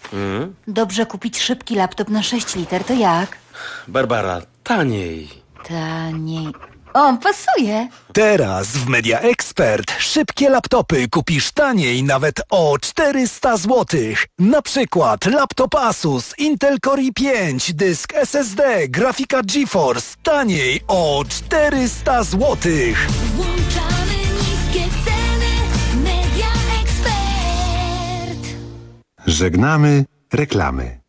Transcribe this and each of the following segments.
Dobrze kupić szybki laptop na 6 liter, to jak? Barbara, taniej. Taniej. O, pasuje. Teraz w Media Expert szybkie laptopy kupisz taniej nawet o 400 zł. Na przykład laptop Asus Intel Core i5, dysk SSD, grafika GeForce taniej o 400 zł. Włączamy niskie ceny. Media Expert. Żegnamy reklamy.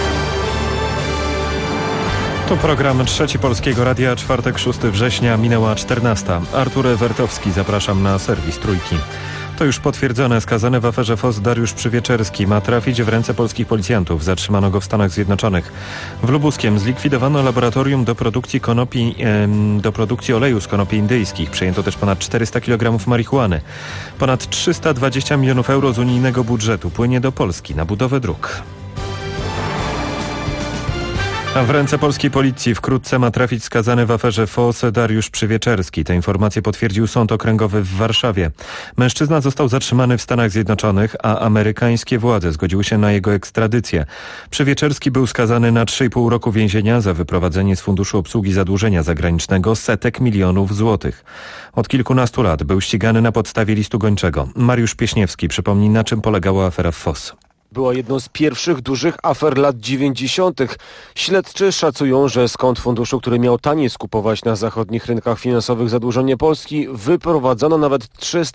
To program Trzeci Polskiego Radia, czwartek 6 września, minęła 14. Artur Ewertowski, zapraszam na serwis Trójki. To już potwierdzone, skazany w aferze FOS Dariusz Przywieczerski ma trafić w ręce polskich policjantów. Zatrzymano go w Stanach Zjednoczonych. W Lubuskiem zlikwidowano laboratorium do produkcji oleju z konopi indyjskich. Przejęto też ponad 400 kg marihuany. Ponad 320 milionów euro z unijnego budżetu płynie do Polski na budowę dróg. A w ręce polskiej policji wkrótce ma trafić skazany w aferze FOS Dariusz Przywieczerski. Te informacje potwierdził Sąd Okręgowy w Warszawie. Mężczyzna został zatrzymany w Stanach Zjednoczonych, a amerykańskie władze zgodziły się na jego ekstradycję. Przywieczerski był skazany na 3,5 roku więzienia za wyprowadzenie z Funduszu Obsługi Zadłużenia Zagranicznego setek milionów złotych. Od kilkunastu lat był ścigany na podstawie listu gończego. Mariusz Pieśniewski przypomni, na czym polegała afera FOS. Była jedną z pierwszych dużych afer lat 90. Śledczy szacują, że z kont funduszu, który miał taniej skupować na zachodnich rynkach finansowych zadłużenie Polski, wyprowadzono nawet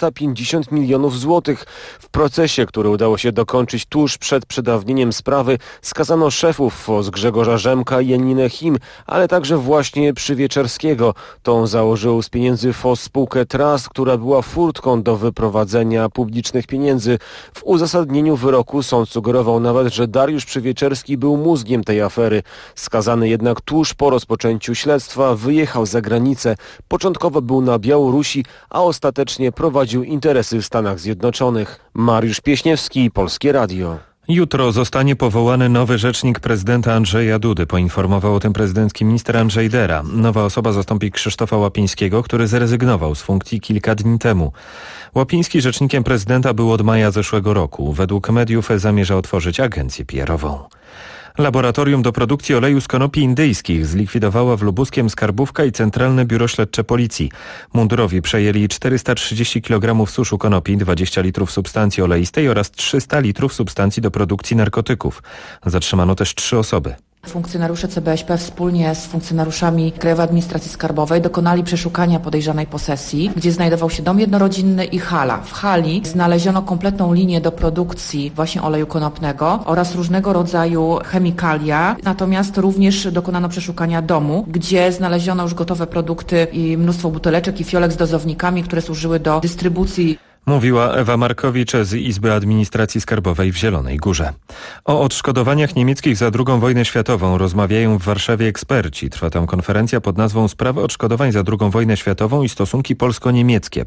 350 milionów złotych. W procesie, który udało się dokończyć tuż przed przedawnieniem sprawy, skazano szefów FOS Grzegorza Rzemka i Janinę Chim, ale także właśnie Przywieczerskiego. Tą założył z pieniędzy FOS spółkę Trust, która była furtką do wyprowadzenia publicznych pieniędzy. W uzasadnieniu wyroku sąd sugerował nawet, że Dariusz Przywieczerski był mózgiem tej afery. Skazany jednak tuż po rozpoczęciu śledztwa wyjechał za granicę. Początkowo był na Białorusi, a ostatecznie prowadził interesy w Stanach Zjednoczonych. Mariusz Pieśniewski, Polskie Radio. Jutro zostanie powołany nowy rzecznik prezydenta Andrzeja Dudy. Poinformował o tym prezydencki minister Andrzej Dera. Nowa osoba zastąpi Krzysztofa Łapińskiego, który zrezygnował z funkcji kilka dni temu. Łapiński rzecznikiem prezydenta był od maja zeszłego roku. Według mediów zamierza otworzyć agencję PR-ową. Laboratorium do produkcji oleju z konopi indyjskich zlikwidowała w Lubuskiem Skarbówka i Centralne Biuro Śledcze Policji. Mundurowi przejęli 430 kg suszu konopi, 20 litrów substancji oleistej oraz 300 litrów substancji do produkcji narkotyków. Zatrzymano też 3 osoby. Funkcjonariusze CBŚP wspólnie z funkcjonariuszami Krajowej Administracji Skarbowej dokonali przeszukania podejrzanej posesji, gdzie znajdował się dom jednorodzinny i hala. W hali znaleziono kompletną linię do produkcji właśnie oleju konopnego oraz różnego rodzaju chemikalia. Natomiast również dokonano przeszukania domu, gdzie znaleziono już gotowe produkty i mnóstwo buteleczek i fiolek z dozownikami, które służyły do dystrybucji. Mówiła Ewa Markowicz z Izby Administracji Skarbowej w Zielonej Górze. O odszkodowaniach niemieckich za II wojnę światową rozmawiają w Warszawie eksperci. Trwa tam konferencja pod nazwą Sprawy odszkodowań za II wojnę światową i stosunki polsko-niemieckie.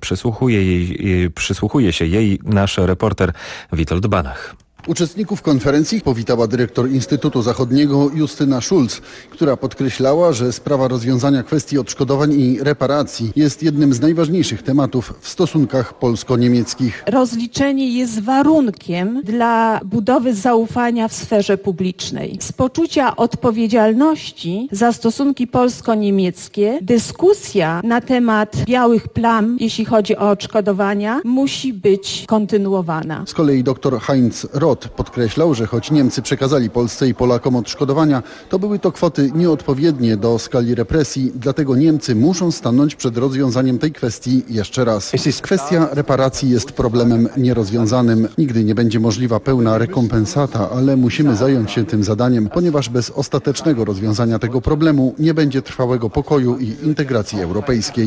Przysłuchuje się jej nasz reporter Witold Banach. Uczestników konferencji powitała dyrektor Instytutu Zachodniego Justyna Schulz, która podkreślała, że sprawa rozwiązania kwestii odszkodowań i reparacji jest jednym z najważniejszych tematów w stosunkach polsko-niemieckich. Rozliczenie jest warunkiem dla budowy zaufania w sferze publicznej. Z poczucia odpowiedzialności za stosunki polsko-niemieckie dyskusja na temat białych plam, jeśli chodzi o odszkodowania, musi być kontynuowana. Z kolei dr Heinz Roth podkreślał, że choć Niemcy przekazali Polsce i Polakom odszkodowania, to były to kwoty nieodpowiednie do skali represji, dlatego Niemcy muszą stanąć przed rozwiązaniem tej kwestii jeszcze raz. Kwestia reparacji jest problemem nierozwiązanym. Nigdy nie będzie możliwa pełna rekompensata, ale musimy zająć się tym zadaniem, ponieważ bez ostatecznego rozwiązania tego problemu nie będzie trwałego pokoju i integracji europejskiej.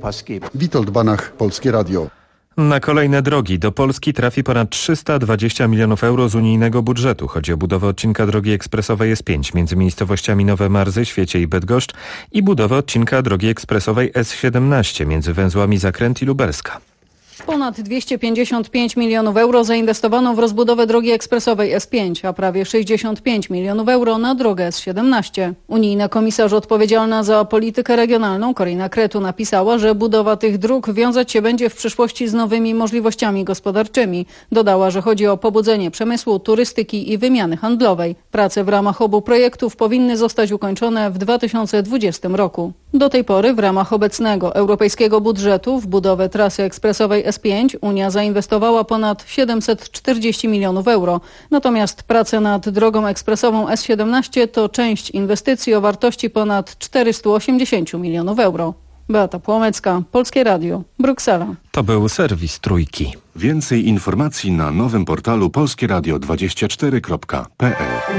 Witold Banach, Polskie Radio. Na kolejne drogi do Polski trafi ponad 320 milionów euro z unijnego budżetu. Chodzi o budowę odcinka drogi ekspresowej S5 między miejscowościami Nowe Marzy, Świecie i Bydgoszcz i budowę odcinka drogi ekspresowej S17 między węzłami Zakręt i Lubelska. Ponad 255 milionów euro zainwestowano w rozbudowę drogi ekspresowej S5, a prawie 65 milionów euro na drogę S17. Unijna komisarz odpowiedzialna za politykę regionalną Corina Cretu napisała, że budowa tych dróg wiązać się będzie w przyszłości z nowymi możliwościami gospodarczymi. Dodała, że chodzi o pobudzenie przemysłu, turystyki i wymiany handlowej. Prace w ramach obu projektów powinny zostać ukończone w 2020 roku. Do tej pory w ramach obecnego europejskiego budżetu w budowę trasy ekspresowej S5 Unia zainwestowała ponad 740 milionów euro. Natomiast prace nad drogą ekspresową S17 to część inwestycji o wartości ponad 480 milionów euro. Beata Płomecka, Polskie Radio, Bruksela. To był serwis Trójki. Więcej informacji na nowym portalu polskieradio24.pl.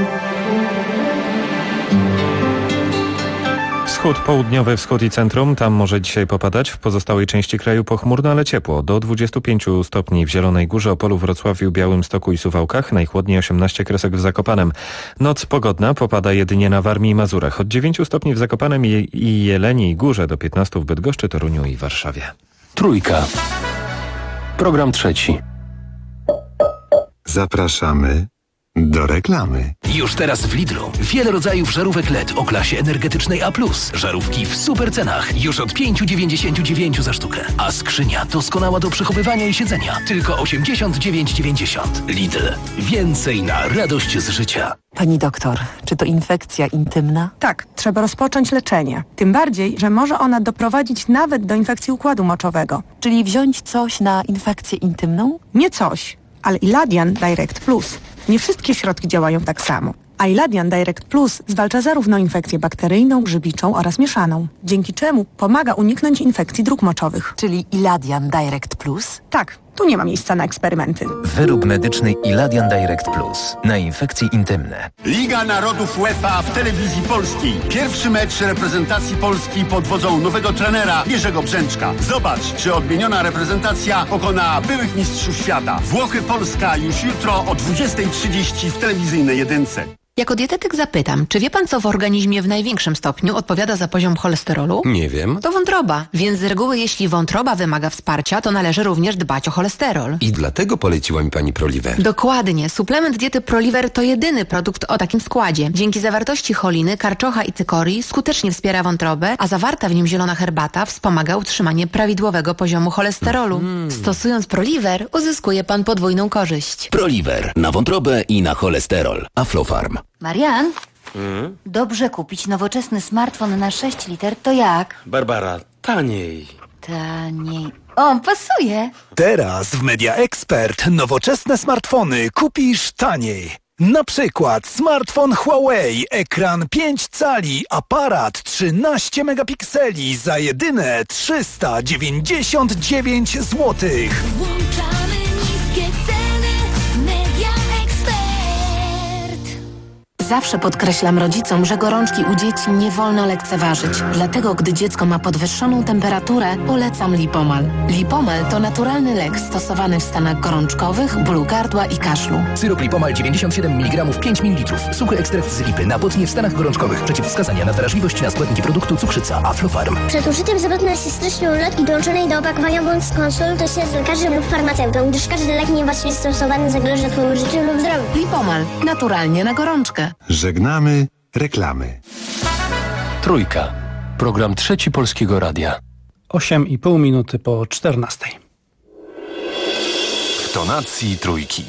Wschód, południowy wschód i centrum, tam może dzisiaj popadać. W pozostałej części kraju pochmurno, ale ciepło. Do 25 stopni w Zielonej Górze, Opolu, Wrocławiu, Białymstoku i Suwałkach. Najchłodniej 18 kresek w Zakopanem. Noc pogodna, popada jedynie na Warmii i Mazurach. Od 9 stopni w Zakopanem i Jeleniej Górze do 15 w Bydgoszczy, Toruniu i Warszawie. Trójka. Program trzeci. Zapraszamy do reklamy. Już teraz w Lidlu wiele rodzajów żarówek LED o klasie energetycznej A+. Żarówki w super cenach, już od 5,99 za sztukę. A skrzynia doskonała do przechowywania i siedzenia. Tylko 89,90. Lidl. Więcej na radość z życia. Pani doktor, czy to infekcja intymna? Tak, trzeba rozpocząć leczenie. Tym bardziej, że może ona doprowadzić nawet do infekcji układu moczowego. Czyli wziąć coś na infekcję intymną? Nie coś, ale Iladian Direct Plus. Nie wszystkie środki działają tak samo. A Iladian Direct Plus zwalcza zarówno infekcję bakteryjną, grzybiczą oraz mieszaną, dzięki czemu pomaga uniknąć infekcji dróg moczowych. Czyli Iladian Direct Plus? Tak, tu nie ma miejsca na eksperymenty. Wyrób medyczny Iladian Direct Plus na infekcje intymne. Liga Narodów UEFA w telewizji polskiej. Pierwszy mecz reprezentacji Polski pod wodzą nowego trenera Jerzego Brzęczka. Zobacz, czy odmieniona reprezentacja pokona byłych mistrzów świata. Włochy-Polska już jutro o 20:30 w telewizyjnej jedynce. Jako dietetyk zapytam, czy wie pan, co w organizmie w największym stopniu odpowiada za poziom cholesterolu? Nie wiem. To wątroba, więc z reguły jeśli wątroba wymaga wsparcia, to należy również dbać o cholesterol. I dlatego poleciła mi pani Proliver. Dokładnie. Suplement diety Proliver to jedyny produkt o takim składzie. Dzięki zawartości choliny, karczocha i cykorii skutecznie wspiera wątrobę, a zawarta w nim zielona herbata wspomaga utrzymanie prawidłowego poziomu cholesterolu. Stosując Proliver uzyskuje pan podwójną korzyść. Proliver. Na wątrobę i na cholesterol. Aflofarm. Marian, dobrze kupić nowoczesny smartfon na 6 liter, to jak? Barbara, taniej. Taniej. O, pasuje. Teraz w Media Expert nowoczesne smartfony kupisz taniej. Na przykład smartfon Huawei, ekran 5 cali, aparat 13 megapikseli za jedyne 399 zł. Włączamy niskie ceny. Media Expert. Zawsze podkreślam rodzicom, że gorączki u dzieci nie wolno lekceważyć. Dlatego, gdy dziecko ma podwyższoną temperaturę, polecam Lipomal. Lipomal to naturalny lek stosowany w stanach gorączkowych, bólu gardła i kaszlu. Syrop Lipomal 97 mg 5 ml. Suchy ekstrakt z lipy na potnie w stanach gorączkowych. Przeciwwskazania na wrażliwość na składniki produktu cukrzyca Aflofarm. Przed użyciem zapewne się stycznej ulotki dołączonej do opakowania bądź skonsultuj się z lekarzem lub farmaceutą, gdyż każdy lek niewłaściwie stosowany zagraża twojemu życiu lub zdrowiu. Lipomal. Naturalnie na gorączkę. Żegnamy reklamy. Trójka. Program trzeci Polskiego Radia. 8,5 minuty po 14. W tonacji trójki.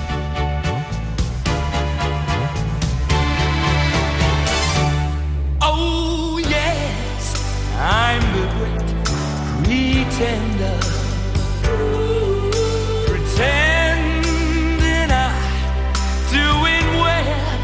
Oh yes, I'm the great pretender. Pretending I'm doing well.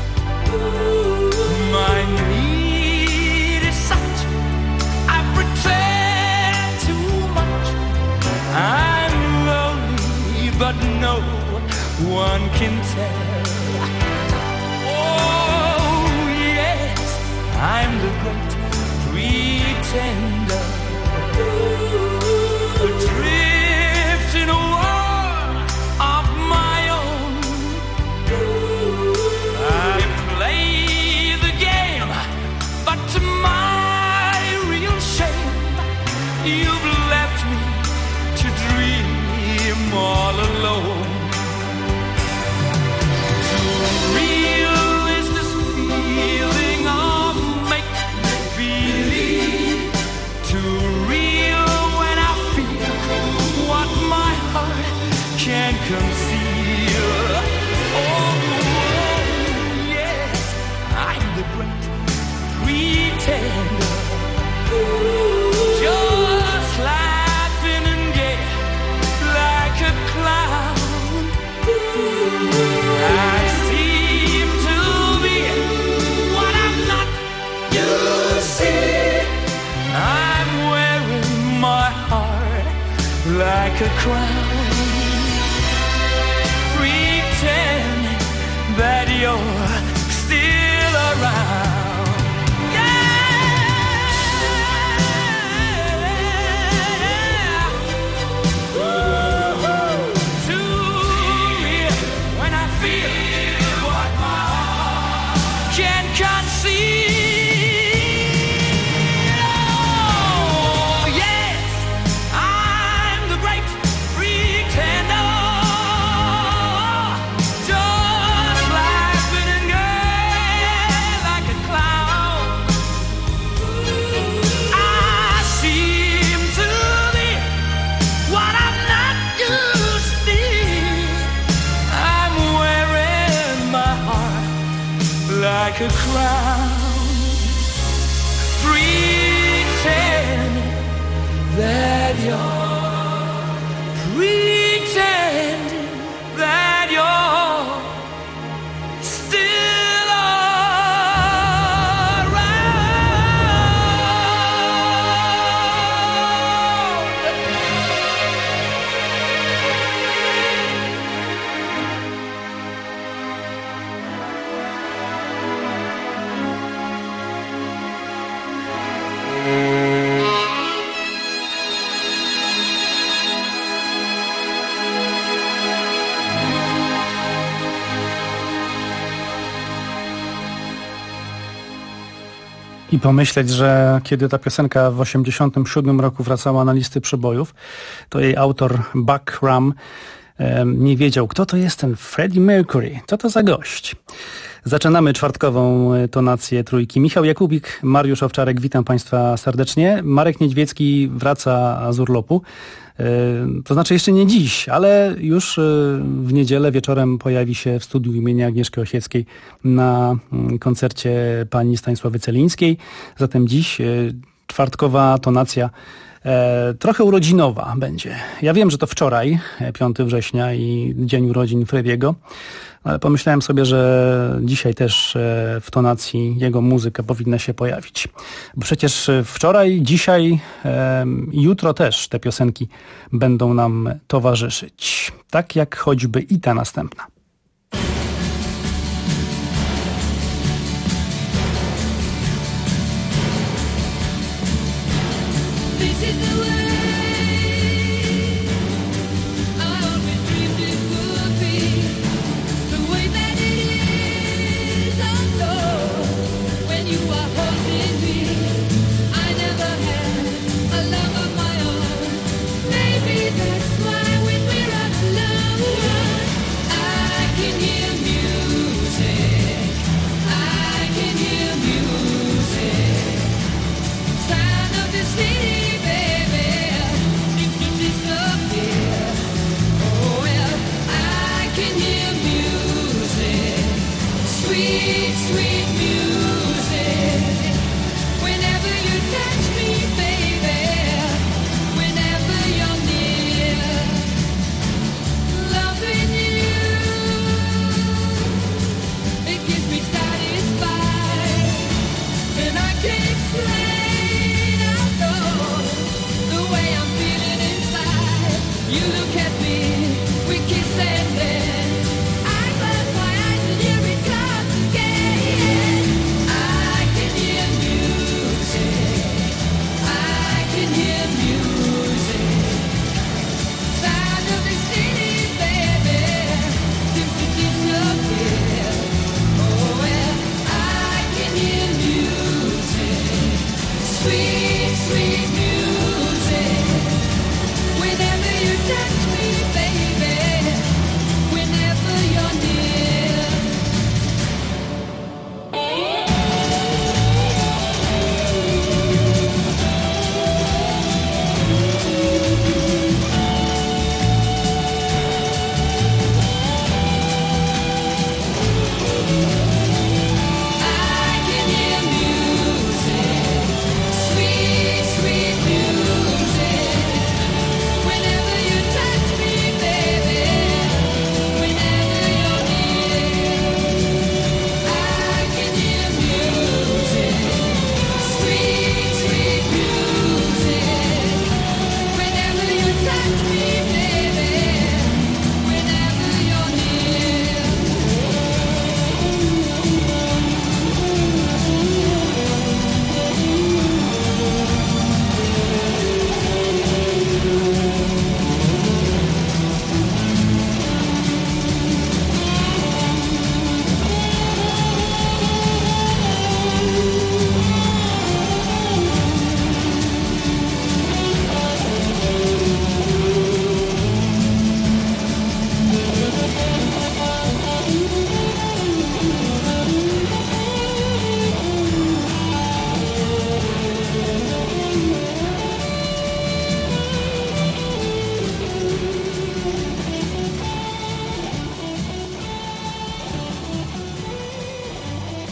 My need is such, I pretend too much. I'm lonely, but no one can tell. Oh yes, I'm the great pretender. Adrift in a world of my own. I play the game, but to my real shame, you've left me to dream like a crown. Pretend that you're still around. Yeah. Ooh, too real when I feel what my heart can conceive. Like a crown, pretend that you're still I pomyśleć, że kiedy ta piosenka w 1987 roku wracała na listy przebojów, to jej autor Buck Ram nie wiedział, kto to jest ten Freddie Mercury, co to za gość. Zaczynamy czwartkową tonację trójki. Michał Jakubik, Mariusz Owczarek, witam Państwa serdecznie. Marek Niedźwiecki wraca z urlopu. To znaczy jeszcze nie dziś, ale już w niedzielę wieczorem pojawi się w studiu imienia Agnieszki Osieckiej na koncercie pani Stanisławy Celińskiej. Zatem dziś czwartkowa tonacja trochę urodzinowa będzie. Ja wiem, że to wczoraj, 5 września i dzień urodzin Frediego, ale pomyślałem sobie, że dzisiaj też w tonacji jego muzyka powinna się pojawić. Bo przecież wczoraj, dzisiaj i jutro też te piosenki będą nam towarzyszyć. Tak jak choćby i ta następna.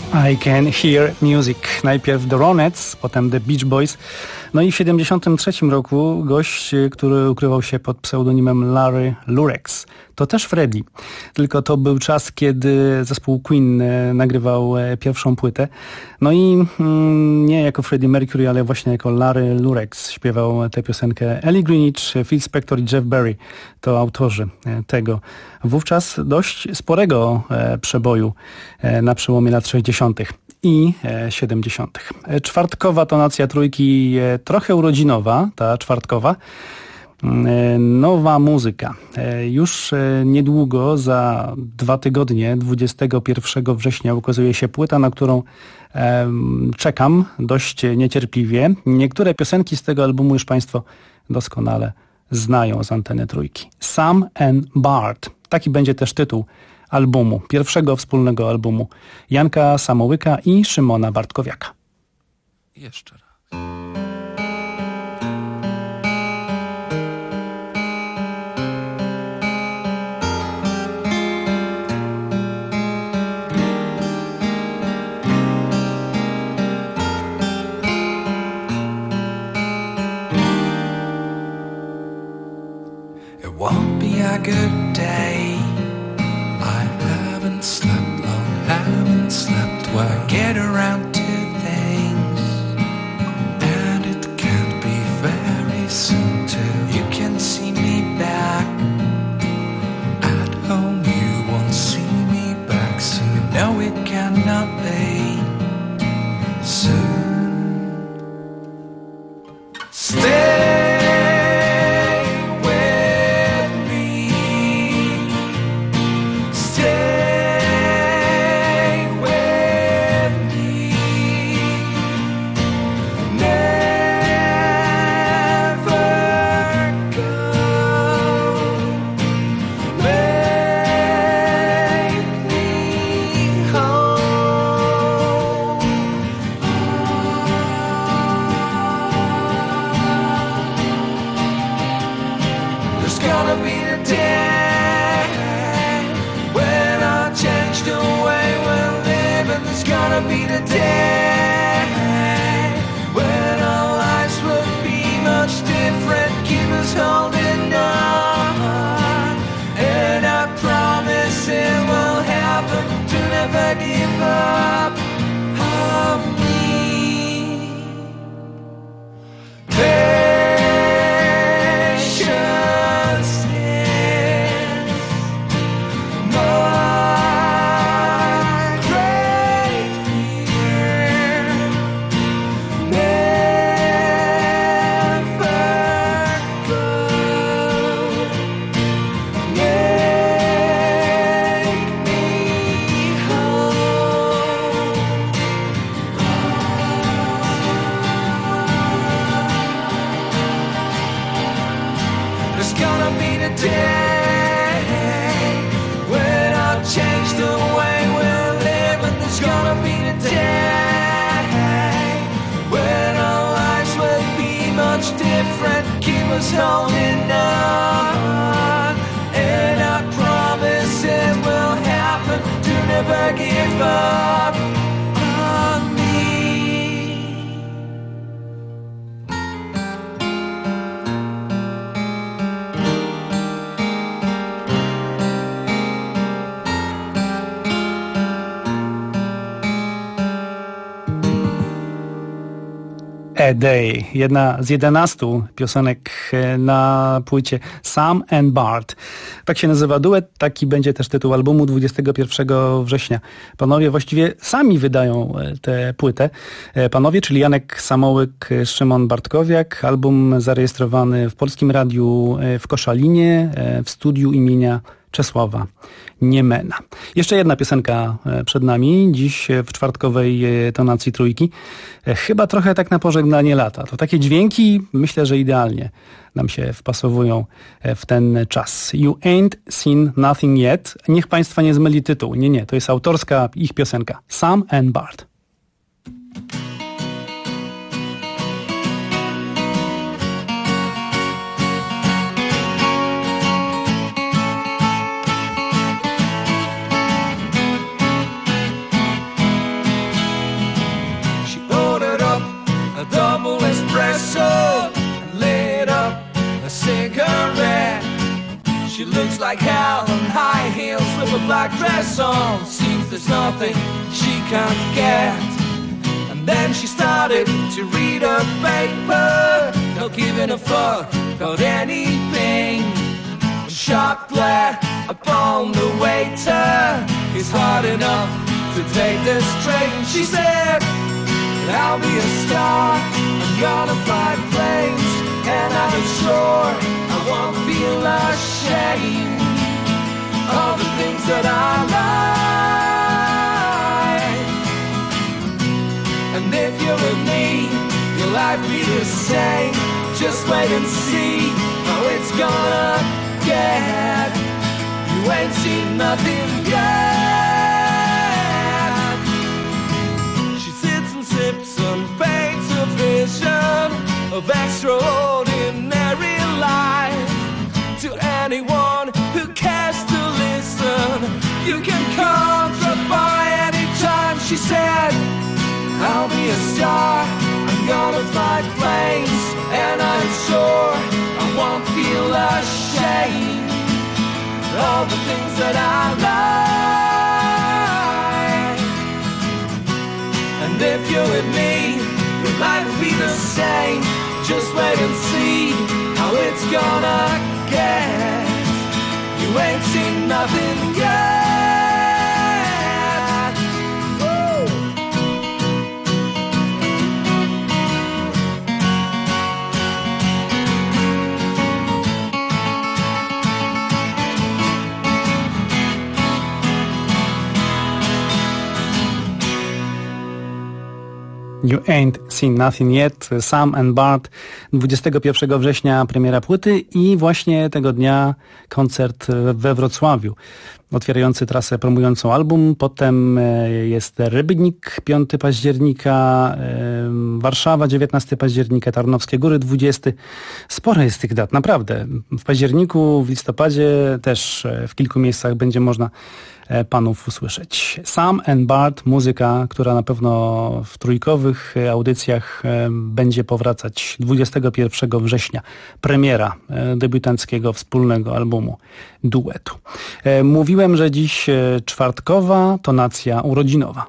I Can Hear Music. Najpierw The Ronettes, potem The Beach Boys. No i w 1973 roku gość, który ukrywał się pod pseudonimem Larry Lurex. To też Freddie. Tylko to był czas, kiedy zespół Queen nagrywał pierwszą płytę. No i nie jako Freddie Mercury, ale właśnie jako Larry Lurex śpiewał tę piosenkę. Ellie Greenwich, Phil Spector i Jeff Berry to autorzy tego wówczas dość sporego przeboju na przełomie lat 60. i 70. Czwartkowa tonacja trójki, trochę urodzinowa, ta czwartkowa. Nowa muzyka. Już niedługo, za 2 tygodnie, 21 września ukazuje się płyta, na którą czekam dość niecierpliwie. Niektóre piosenki z tego albumu już Państwo doskonale znają z anteny trójki. Sam and Bart. Taki będzie też tytuł albumu, pierwszego wspólnego albumu Janka Samołyka i Szymona Bartkowiaka. Jeszcze raz. It won't be a good day. I haven't slept long, haven't slept well. Get around to things, and it can't be very soon too. You can see me back at home, you won't see me back soon. No, it cannot be soon. Stay. Holding on, and I promise it will happen to never give up on me. Patience is my great fear. Holding on, and I promise it will happen to never give up on me. A Day, jedna z 11 piosenek na płycie Sam and Bart. Tak się nazywa duet, taki będzie też tytuł albumu 21 września. Panowie właściwie sami wydają tę płytę. Panowie, czyli Janek Samołyk, Szymon Bartkowiak. Album zarejestrowany w Polskim Radiu w Koszalinie, w studiu imienia Czesława Niemena. Jeszcze jedna piosenka przed nami, dziś w czwartkowej tonacji trójki. Chyba trochę tak na pożegnanie lata. To takie dźwięki, myślę, że idealnie nam się wpasowują w ten czas. You Ain't Seen Nothing Yet. Niech Państwa nie zmyli tytuł. Nie, to jest autorska ich piosenka. Sam and Bart. like hell and high heels with a black dress on. Seems there's nothing she can't get. And then she started to read her paper, not giving a fuck about anything. A sharp glare upon the waiter. It's hard enough to take this train. She said, I'll be a star, I'm gonna fly planes, and I'm sure I won't feel ashamed of the things that I like. And if you're with me, your life be the same. Just wait and see how it's gonna get. You ain't seen nothing yet. She sits and sips and paints a vision of extraordinary life. To anyone who cares to listen, you can come drop by anytime. She said, I'll be a star, I'm gonna fly planes, and I'm sure I won't feel ashamed of the things that I like. And if you're with me, your life will be the same. Just wait and see how it's gonna get. You ain't seen nothing yet. Woo! You Ain't Seen Nothing Yet, Sam and Bart, 21 września premiera płyty i właśnie tego dnia koncert we Wrocławiu, otwierający trasę promującą album. Potem jest Rybnik 5 października, Warszawa 19 października, Tarnowskie Góry 20. Sporo jest tych dat, naprawdę. W październiku, w listopadzie też w kilku miejscach będzie można panów usłyszeć. Sam and Bart, muzyka, która na pewno w trójkowych audycjach będzie powracać 21 września. Premiera debiutanckiego wspólnego albumu duetu. Mówiłem, że dziś czwartkowa tonacja urodzinowa.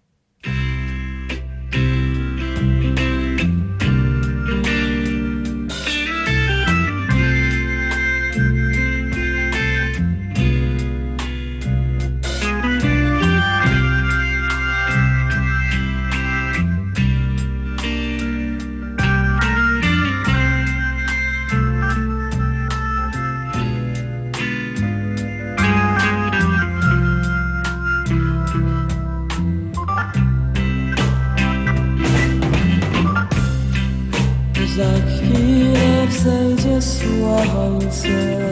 Za chwilę wzejdzie słońce,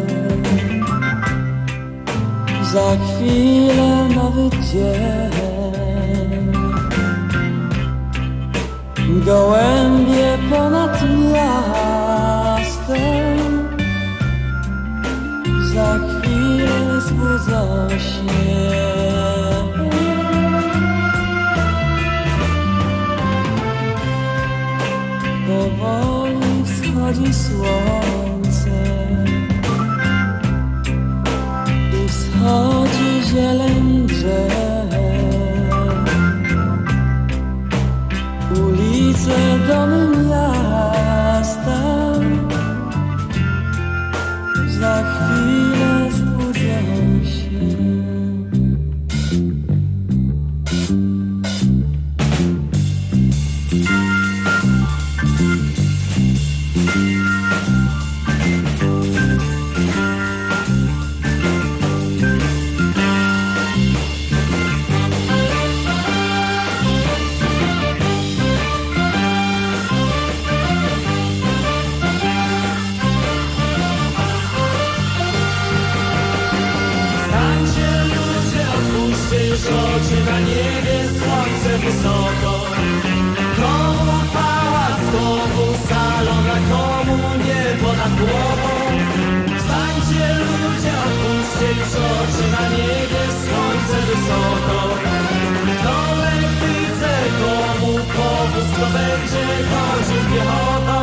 za chwilę nowy dzień. Gołębie ponad miastem za chwilę zbudzą się. Powoli wschodzi słońce i wschodzi zieleń drzew. Ulice, domy miasta za chwilę zbudzą się. Oczy na niebie, słońce wysoko. Komu pałac, komu salon, a komu niebo nad głową. Wstańcie ludzie, otwórzcie już oczy na niebie, słońce wysoko. Kto lektyce, komu powóz, kto będzie chodził piechotą.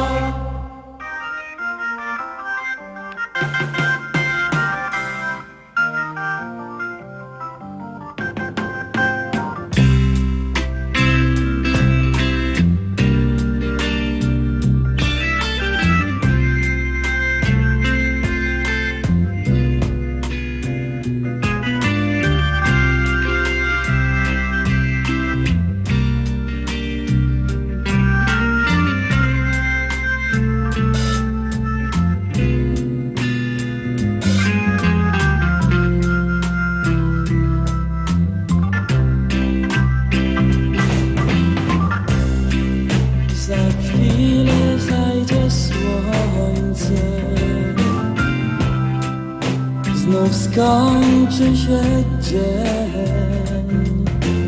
znów skończy się dzień.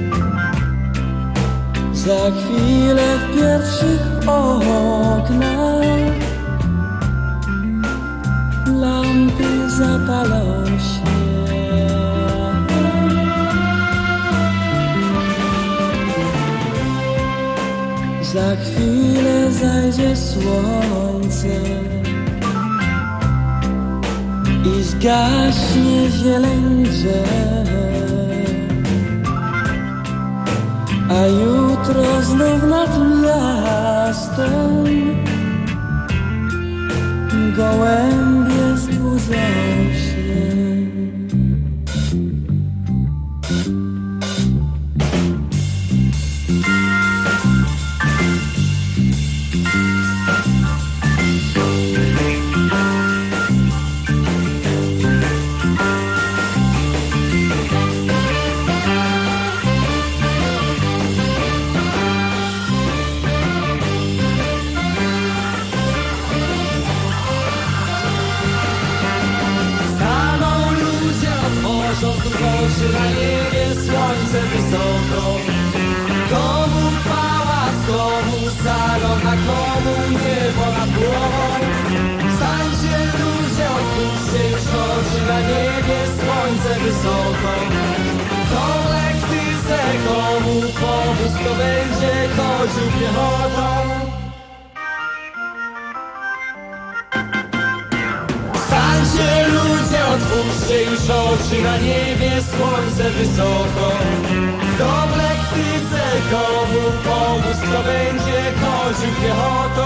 Za chwilę w pierwszych oknach lampy zapalą się. Za chwilę zajdzie słońce i zgaśnie zieleń drzew, a jutro znów nad miastem gołębie zbudzą się. Na niebie słońce wysoko. Komu pałac, komu salon, a komu niebo nad głową. Wstańcie ludzie, otwórzcie już oczy, na niebie słońce wysoko. Kto lektyce, komu powóz, kto będzie chodził piechotą. Wstańcie ludzie, otwórzcie już oczy, na niebie słońce wysoko. Kto w lektyce, komu powóz, kto będzie chodził piechotą.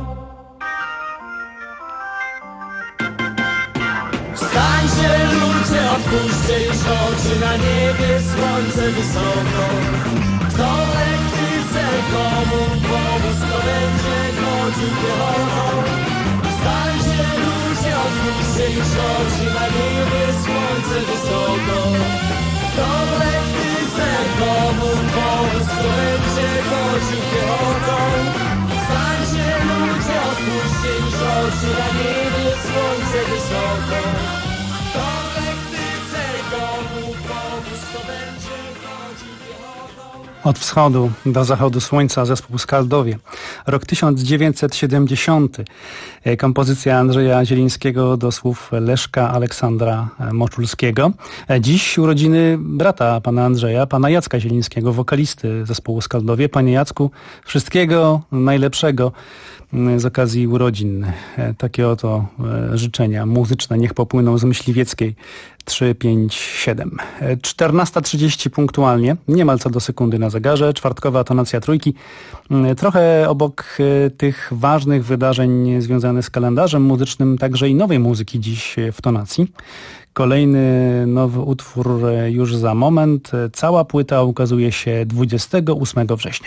Wstańcie ludzie, otwórzcie już oczy, na niebie słońce wysoko. Kto w lektyce, komu powóz, kto będzie chodził piechotą. Wstańcie ludzie, otwórzcie już oczy, na niebie słońce wysoko. Kto w lektyce, komu powóz, kto będzie chodził piechotą. Wstańcie ludzie, otwórzcie już oczy, na niebie słońce wysoko. Kto w lektyce, komu powóz, kto będzie chodził piechotą. Od wschodu do zachodu słońca zespół Skaldowie. Rok 1970. Kompozycja Andrzeja Zielińskiego do słów Leszka Aleksandra Moczulskiego. Dziś urodziny brata pana Andrzeja, pana Jacka Zielińskiego, wokalisty zespołu Skaldowie. Panie Jacku, wszystkiego najlepszego z okazji urodzin. Takie oto życzenia muzyczne niech popłyną z Myśliwieckiej 357. 14:30 punktualnie, niemal co do sekundy na zegarze, czwartkowa tonacja trójki. Trochę obok tych ważnych wydarzeń związanych z kalendarzem muzycznym, także i nowej muzyki dziś w tonacji. Kolejny nowy utwór już za moment. Cała płyta ukazuje się 28 września.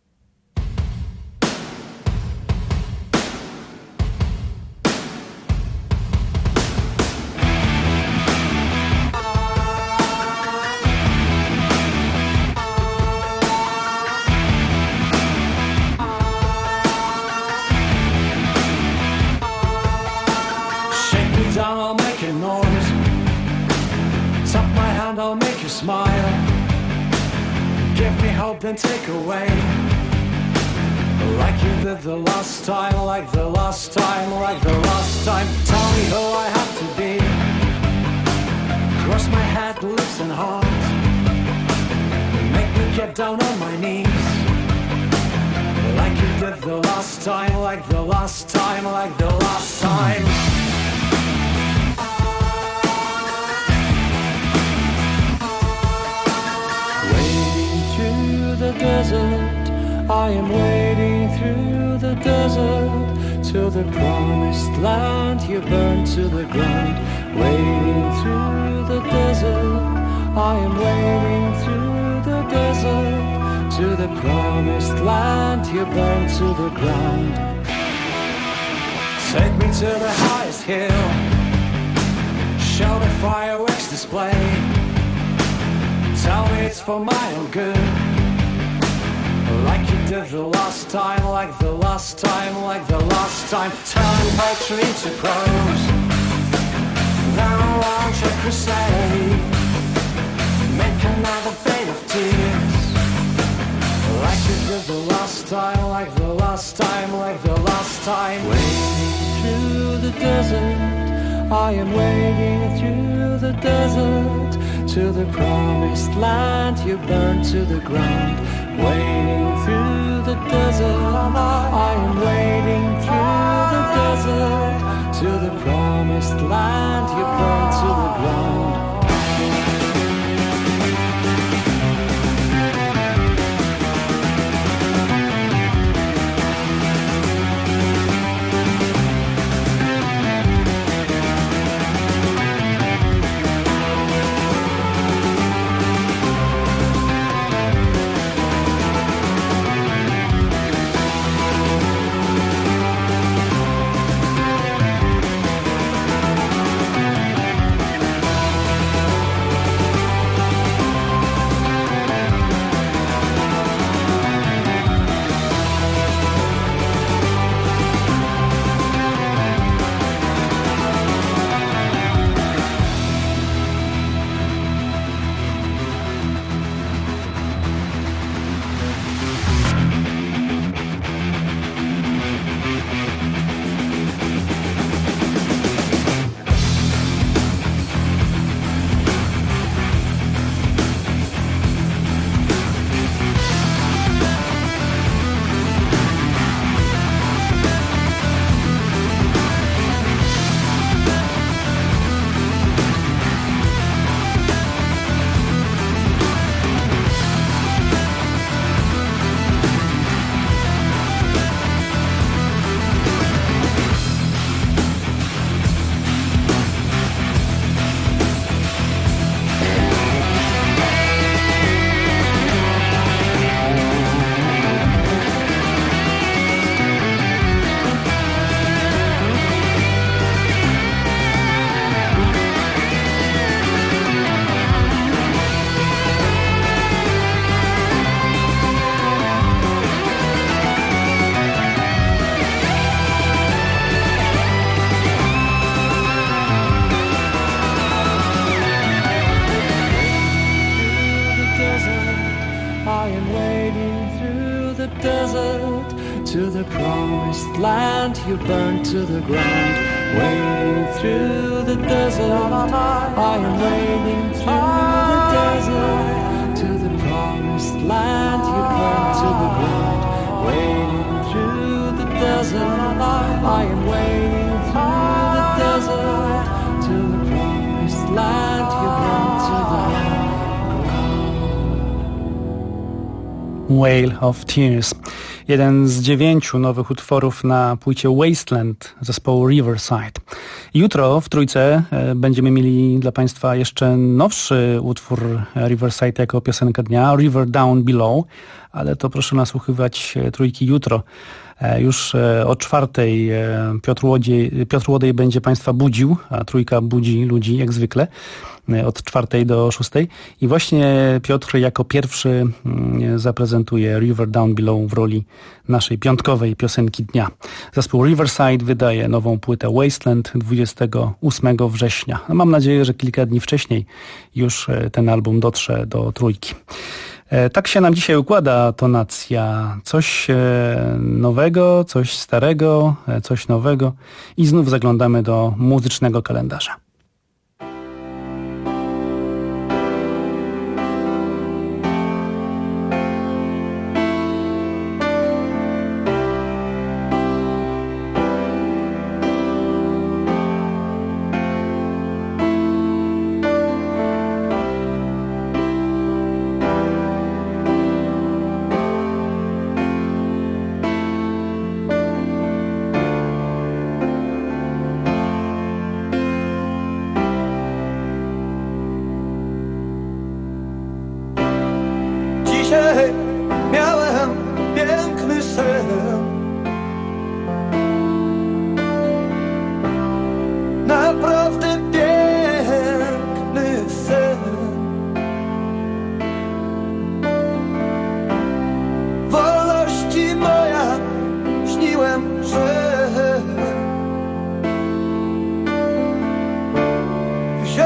I'll make a noise. Tap my hand, I'll make you smile. Give me hope, then take away. Like you did the last time, like the last time, like the last time. Tell me who I have to be. Cross my head, lips and heart. Make me get down on my knees. Like you did the last time, like the last time, like the last time. The desert, I am wading through the desert to the promised land. You burn to the ground. Wading through the desert, I am wading through the desert to the promised land. You burn to the ground. Take me to the highest hill. Show the fireworks display. Tell me it's for my own good. Like you did the last time, like the last time, like the last time. Turn poetry to prose. Then launch a crusade, make another bed of tears, like you did the last time, like the last time, like the last time. Wading through the desert, I am wading through the desert to the promised land you burned to the ground. Wading through the desert, I am wading through the desert to the promised land you burned to the ground. To the promised land you burned to the ground. Wading through the desert, I am wading through the desert to the promised land you burned to the ground. Wading through the desert, I am wading through the desert to the promised land you burned to the ground. Whale of Tears. Jeden z 9 nowych utworów na płycie Wasteland zespołu Riverside. Jutro w Trójce będziemy mieli dla Państwa jeszcze nowszy utwór Riverside jako piosenka dnia, River Down Below, ale to proszę nasłuchiwać Trójki jutro. Już o 4:00 Piotr Łodej będzie Państwa budził, a Trójka budzi ludzi jak zwykle od 4:00 do 6:00 i właśnie Piotr jako pierwszy zaprezentuje River Down Below w roli naszej piątkowej piosenki dnia. Zespół Riverside wydaje nową płytę Wasteland 28 września. No, mam nadzieję, że kilka dni wcześniej już ten album dotrze do Trójki. Tak się nam dzisiaj układa tonacja. Coś nowego, coś starego, coś nowego i znów zaglądamy do muzycznego kalendarza. Dzisiaj miałem piękny sen, naprawdę piękny sen. Wolności moja, śniłem, że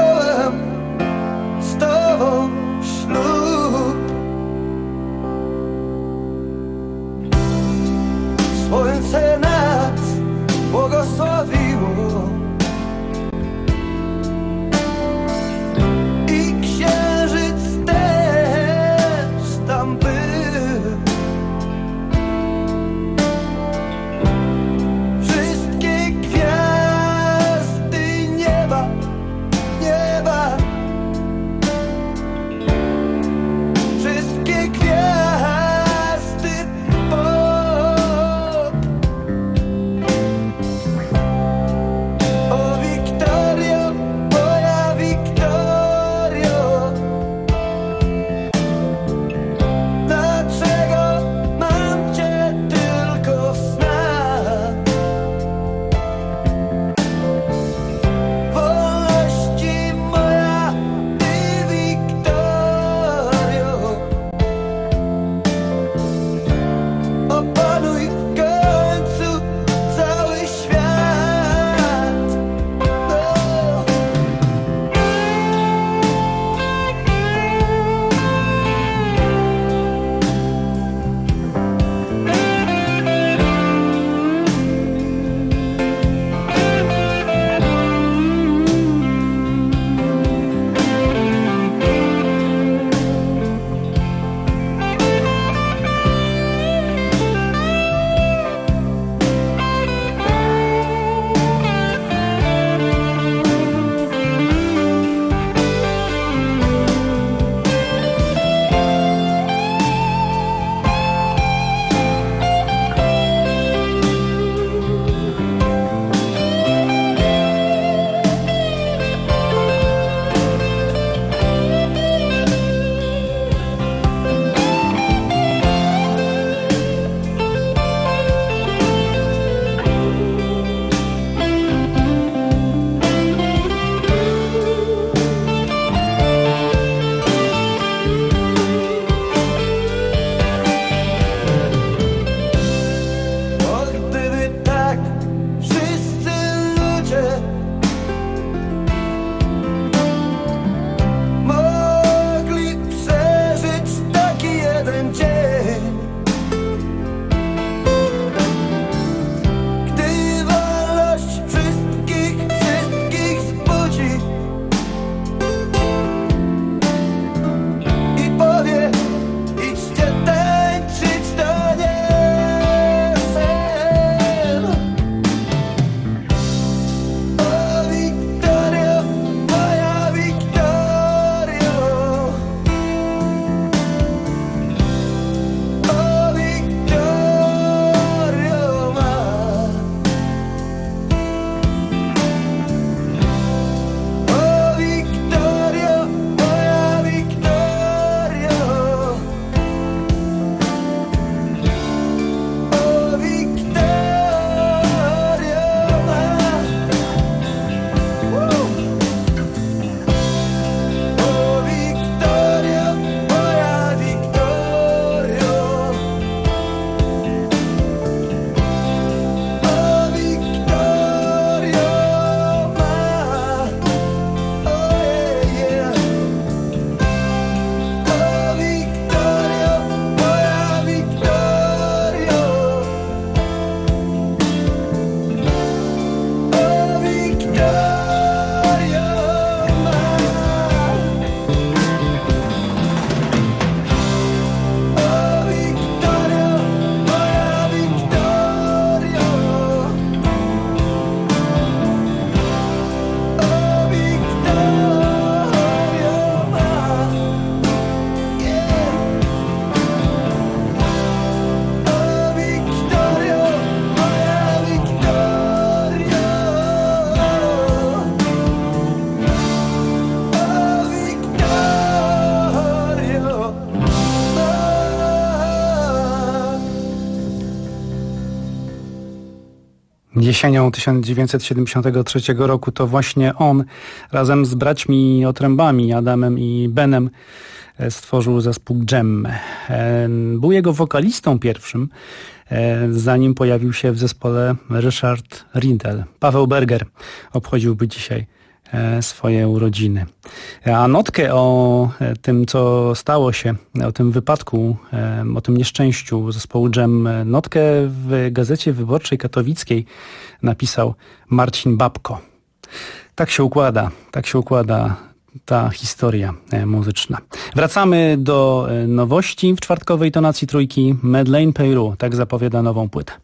Jesienią 1973 roku to właśnie on razem z braćmi Otrębami, Adamem i Benem, stworzył zespół Dżem. Był jego wokalistą pierwszym, zanim pojawił się w zespole Richard Riddle. Paweł Berger obchodziłby dzisiaj swoje urodziny. A notkę o tym, co stało się, o tym wypadku, o tym nieszczęściu zespołu Dżem, notkę w Gazecie Wyborczej Katowickiej napisał Marcin Babko. Tak się układa ta historia muzyczna. Wracamy do nowości w czwartkowej tonacji trójki. Madeleine Peyroux tak zapowiada nową płytę.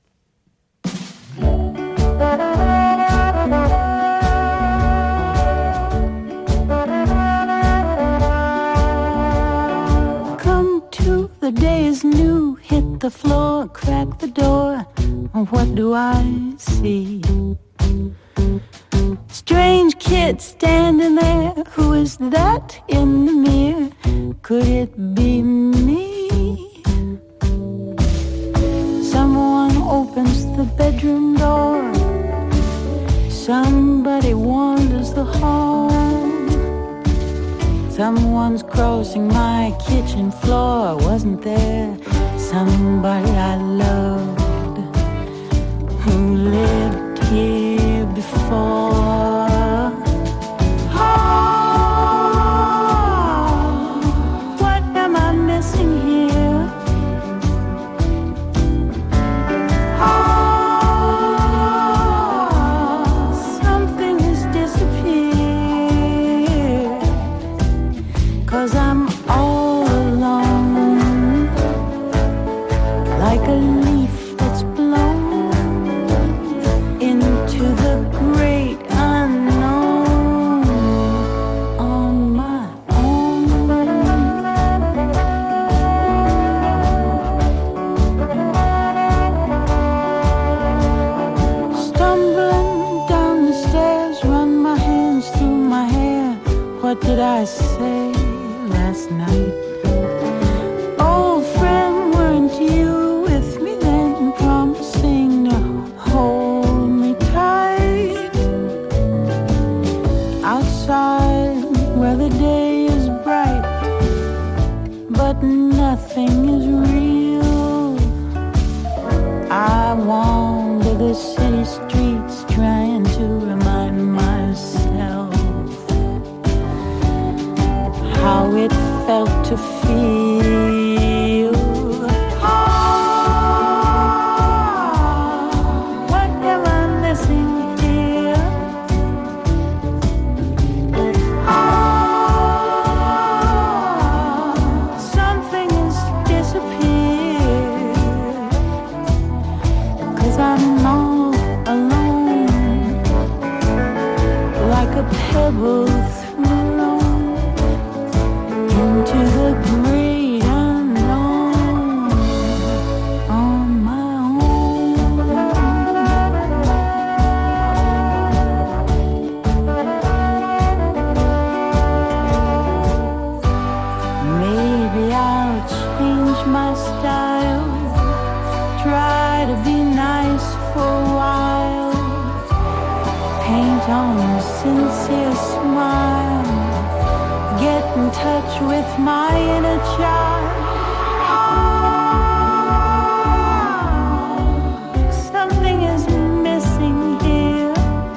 The day is new, hit the floor, crack the door. What do I see? Strange kid standing there. Who is that in the mirror? Could it be me? Someone opens the bedroom door. Somebody wanders the hall. Someone's crossing my kitchen floor. Wasn't there somebody I loved who lived here before? Oh, what am I missing here? Oh, something has disappeared. 'Cause I'm all alone, like a leaf that's blown into the great unknown on my own. Stumbling down the stairs, run my hands through my hair. What did I say last night? Old friend, weren't you with me then, promising to hold me tight? Outside where the day is bright, but nothing is real. I wander the city streets trying to remind myself how it felt to feel. What am I missing here? Something has disappeared. 'Cause I'm all alone, like a pebble thrown into the great unknown on my own. Maybe I'll change my style, try to be nice for a while, paint on a sincere smile, get in touch with my inner child. Something is missing here.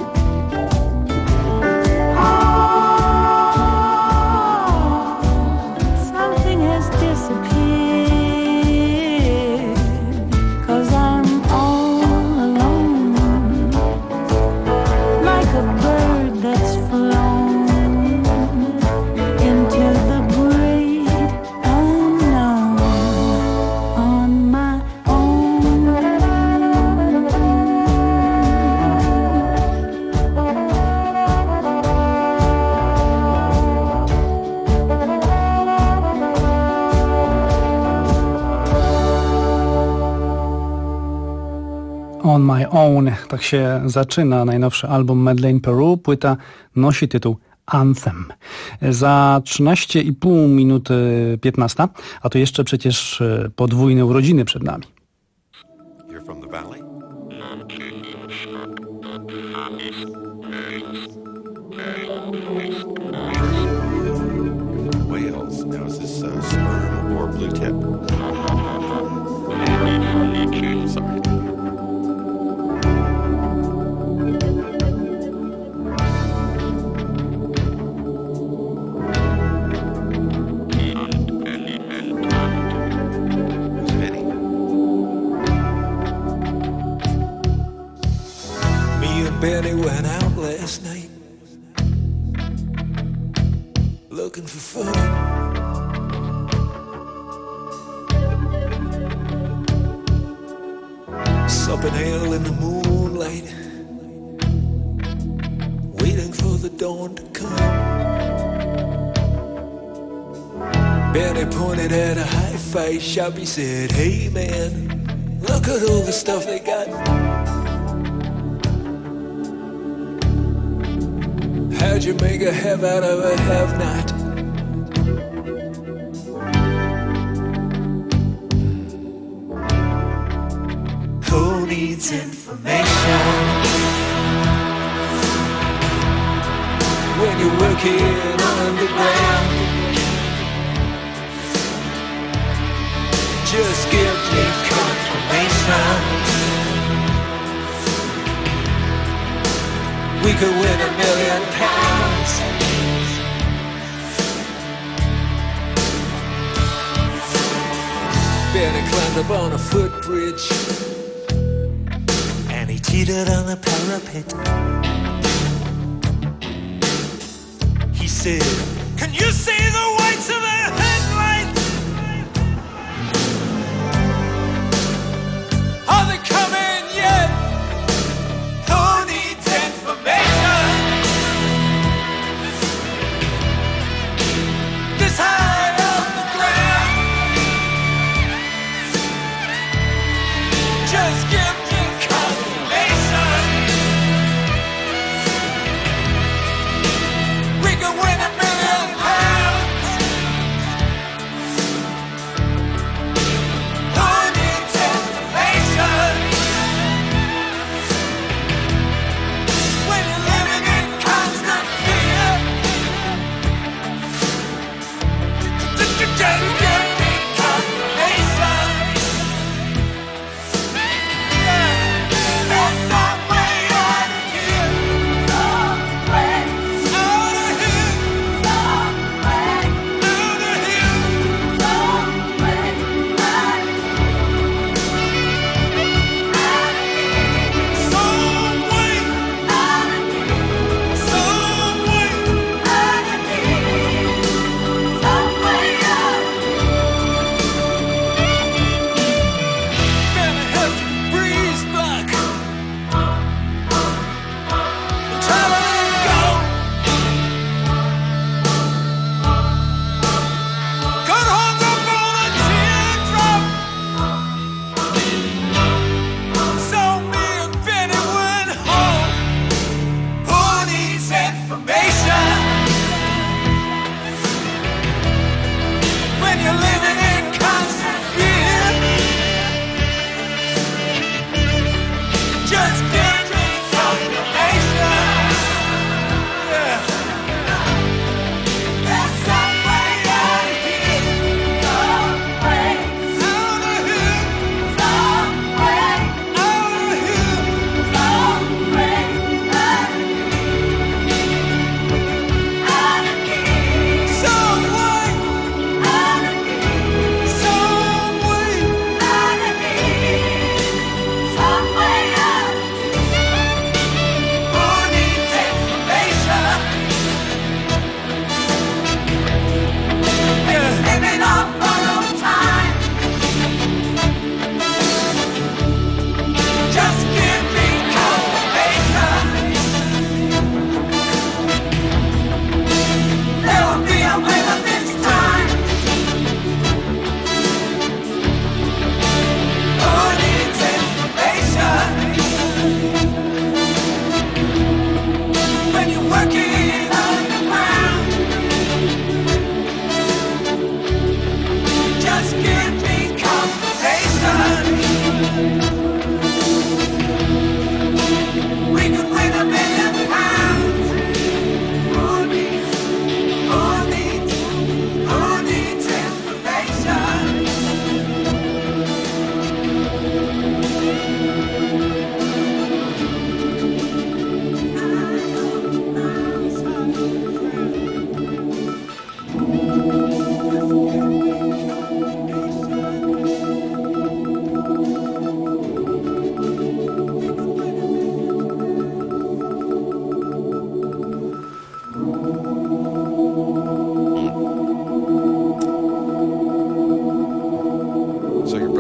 Something has disappeared. 'Cause I'm all alone, like a bird that's flown into the great unknown on my own. On My Own, tak się zaczyna najnowszy album Madeleine Peyroux. Płyta nosi tytuł Anthem. Za 13,5 minuty 15, a to jeszcze przecież podwójne urodziny przed nami. You're from the valley? Benny went out last night looking for fun. Supping hell in the moonlight, waiting for the dawn to come. Benny pointed at a hi-fi shop. He said, hey man, look at all the stuff they got. How'd you make a have out of a have-not? Who needs information when you're working underground? Just give me confirmation. We could win £1 million. Benny climbed up on a footbridge and he cheated on the parapet. He said, can you see the whites of the headlights? Are they coming yet? Who needs information? This high off the ground. Just give me confirmation. We could win £1 million.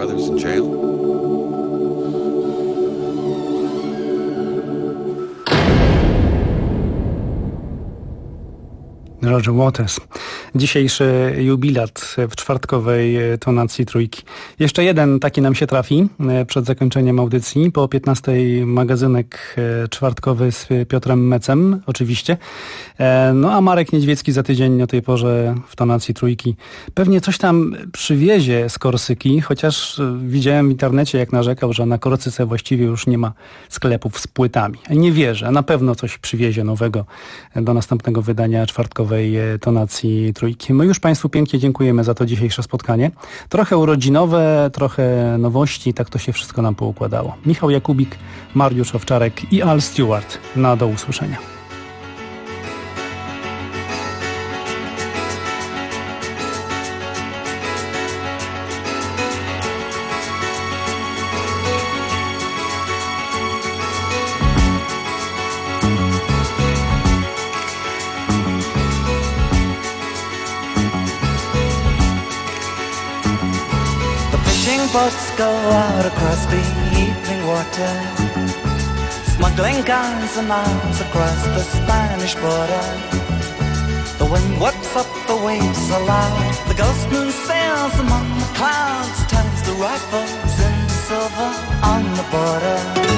brothers in jail? Roger Waters. Dzisiejszy jubilat w czwartkowej tonacji trójki. Jeszcze jeden taki nam się trafi przed zakończeniem audycji. Po 15 magazynek czwartkowy z Piotrem Mecem, oczywiście. No a Marek Niedźwiecki za tydzień o tej porze w tonacji trójki pewnie coś tam przywiezie z Korsyki, chociaż widziałem w internecie, jak narzekał, że na Korsyce właściwie już nie ma sklepów z płytami. Nie wierzę, na pewno coś przywiezie nowego do następnego wydania czwartkowej tonacji trójki. My już Państwu pięknie dziękujemy za to dzisiejsze spotkanie. Trochę urodzinowe, trochę nowości, tak to się wszystko nam poukładało. Michał Jakubik, Mariusz Owczarek i Al Stewart. Do usłyszenia. Boats go out across the evening water, smuggling guns and arms across the Spanish border. The wind whips up the waves aloud, the ghost moon sails among the clouds, turns the rifles into silver on the border.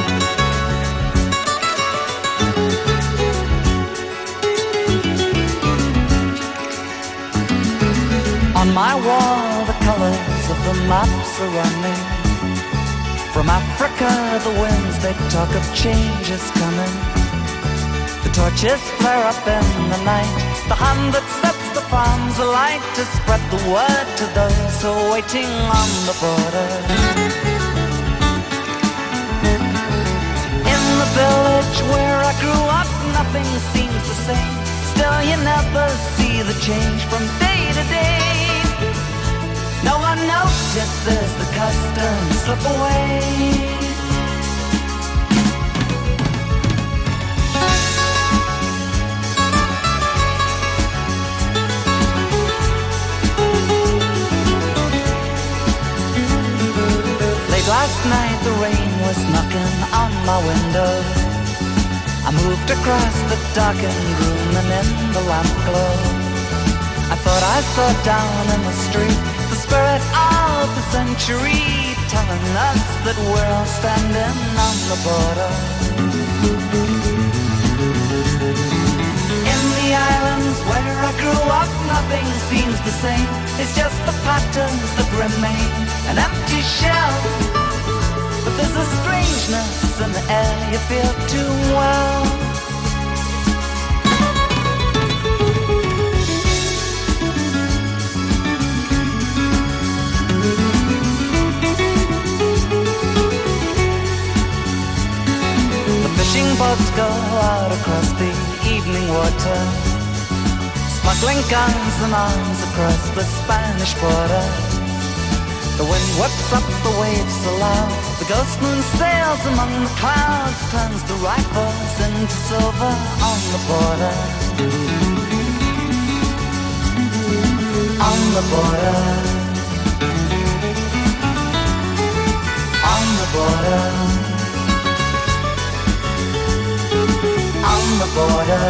On my wall the colors of the maps are running. From Africa the winds they talk of change is coming. The torches flare up in the night, the hand that sets the palms alight to spread the word to those who are waiting on the border. In the village where I grew up nothing seems the same. Still you never see the change from day to day. No one notices the customs slip away. Late last night the rain was knocking on my window. I moved across the darkened room and in the lamp glow I thought I saw down in the street the spirit of the century, telling us that we're all standing on the border. In the islands where I grew up, nothing seems the same. It's just the patterns that remain, an empty shell. But there's a strangeness in the air, you feel too well. Fishing boats go out across the evening water, smuggling guns and arms across the Spanish border. The wind whips up the waves aloud, the ghost moon sails among the clouds, turns the rifles into silver on the border. On the border. On the border. On the border.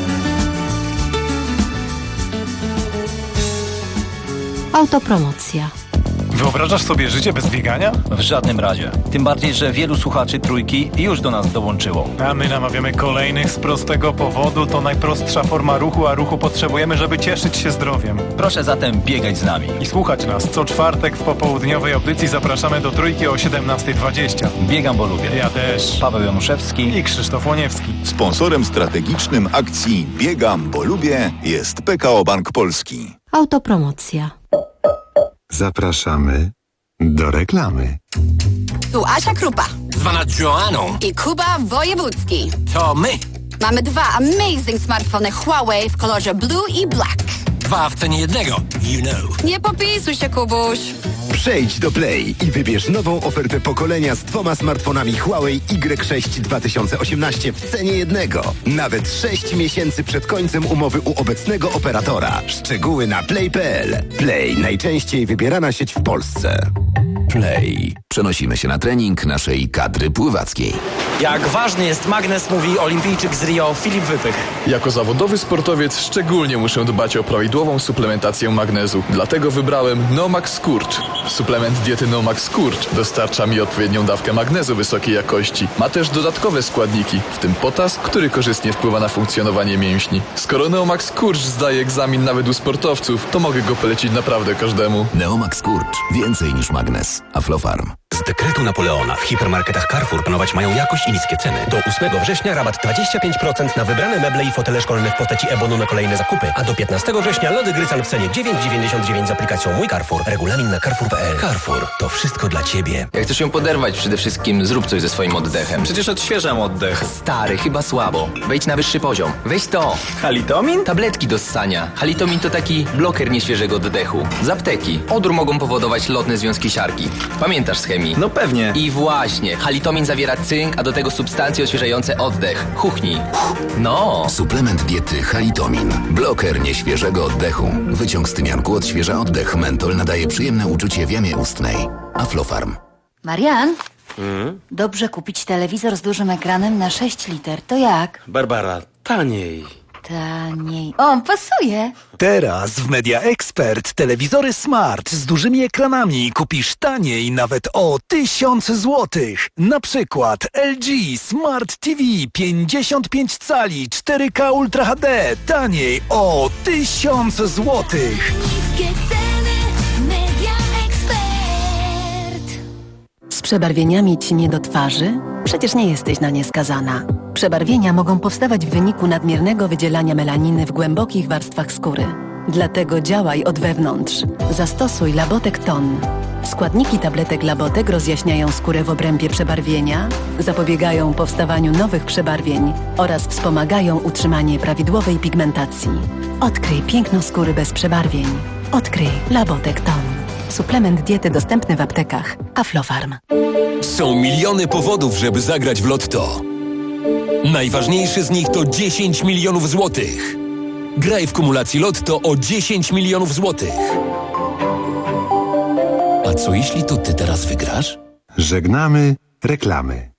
Autopromocja. Wyobrażasz sobie życie bez biegania? W żadnym razie. Tym bardziej, że wielu słuchaczy Trójki już do nas dołączyło. A my namawiamy kolejnych z prostego powodu. To najprostsza forma ruchu, a ruchu potrzebujemy, żeby cieszyć się zdrowiem. Proszę zatem biegać z nami. I słuchać nas. Co czwartek w popołudniowej audycji zapraszamy do Trójki o 17:20. Biegam, bo lubię. Ja też. Paweł Januszewski i Krzysztof Łoniewski. Sponsorem strategicznym akcji Biegam, bo lubię jest PKO Bank Polski. Autopromocja. Zapraszamy do reklamy. Tu Asia Krupa. Zwana Joanną. I Kuba Wojewódzki. To my. Mamy dwa amazing smartfony Huawei w kolorze blue i black. Dwa w cenie jednego. You know. Nie popisuj się, Kubuś. Przejdź do Play i wybierz nową ofertę pokolenia z 2 smartfonami Huawei Y6 2018 w cenie jednego. Nawet 6 miesięcy przed końcem umowy u obecnego operatora. Szczegóły na play.pl. Play, najczęściej wybierana sieć w Polsce. Play. Przenosimy się na trening naszej kadry pływackiej. Jak ważny jest magnes, mówi olimpijczyk z Rio Filip Wypych. Jako zawodowy sportowiec szczególnie muszę dbać o prawidłową suplementację magnezu. Dlatego wybrałem Nomax Skurcz. Suplement diety Nomax Skurcz dostarcza mi odpowiednią dawkę magnezu wysokiej jakości. Ma też dodatkowe składniki, w tym potas, który korzystnie wpływa na funkcjonowanie mięśni. Skoro Neomax Skurcz zdaje egzamin nawet u sportowców, to mogę go polecić naprawdę każdemu. Neomax Skurcz. Więcej niż magnes. Aflofarm. Z dekretu Napoleona w hipermarketach Carrefour panować mają jakość i niskie ceny. Do 8 września rabat 25% na wybrane meble i fotele szkolne w postaci e-bonu na kolejne zakupy, a do 15 września lody Grycan w cenie 9,99 z aplikacją Mój Carrefour. Regulamin na carrefour.pl. Carrefour. To wszystko dla Ciebie. Jak chcesz ją poderwać, przede wszystkim zrób coś ze swoim oddechem. Przecież odświeżam oddech. Stary, chyba słabo. Wejdź na wyższy poziom. Weź to. Halitomin? Tabletki do ssania. Halitomin to taki bloker nieświeżego oddechu. Z apteki. Odór mogą powodować lotne związki siarki. Pamiętasz z chemii? No pewnie. I właśnie. Halitomin zawiera cynk, a do tego substancje odświeżające oddech. Chuchnij. No. Suplement diety Halitomin. Bloker nieświeżego oddechu. Wyciąg z tymianku odświeża oddech. Mentol nadaje przyjemne uczucie w jamie ustnej. Aflofarm. Marian, dobrze kupić telewizor z dużym ekranem na 6 liter. To jak? Barbara, taniej. Taniej. O, pasuje. Teraz w Media Expert telewizory smart z dużymi ekranami kupisz taniej nawet o 1000 złotych. Na przykład LG Smart TV 55 cali 4K Ultra HD taniej o 1000 złotych. Niskie ceny, Media Expert. Z przebarwieniami ci nie do twarzy? Przecież nie jesteś na nie skazana. Przebarwienia mogą powstawać w wyniku nadmiernego wydzielania melaniny w głębokich warstwach skóry. Dlatego działaj od wewnątrz. Zastosuj Labotek Ton. Składniki tabletek Labotek rozjaśniają skórę w obrębie przebarwienia, zapobiegają powstawaniu nowych przebarwień oraz wspomagają utrzymanie prawidłowej pigmentacji. Odkryj piękno skóry bez przebarwień. Odkryj Labotek Ton. Suplement diety dostępny w aptekach. Aflofarm. Są miliony powodów, żeby zagrać w Lotto. Najważniejszy z nich to 10 milionów złotych. Graj w kumulacji Lotto o 10 milionów złotych. A co jeśli to ty teraz wygrasz? Żegnamy reklamy.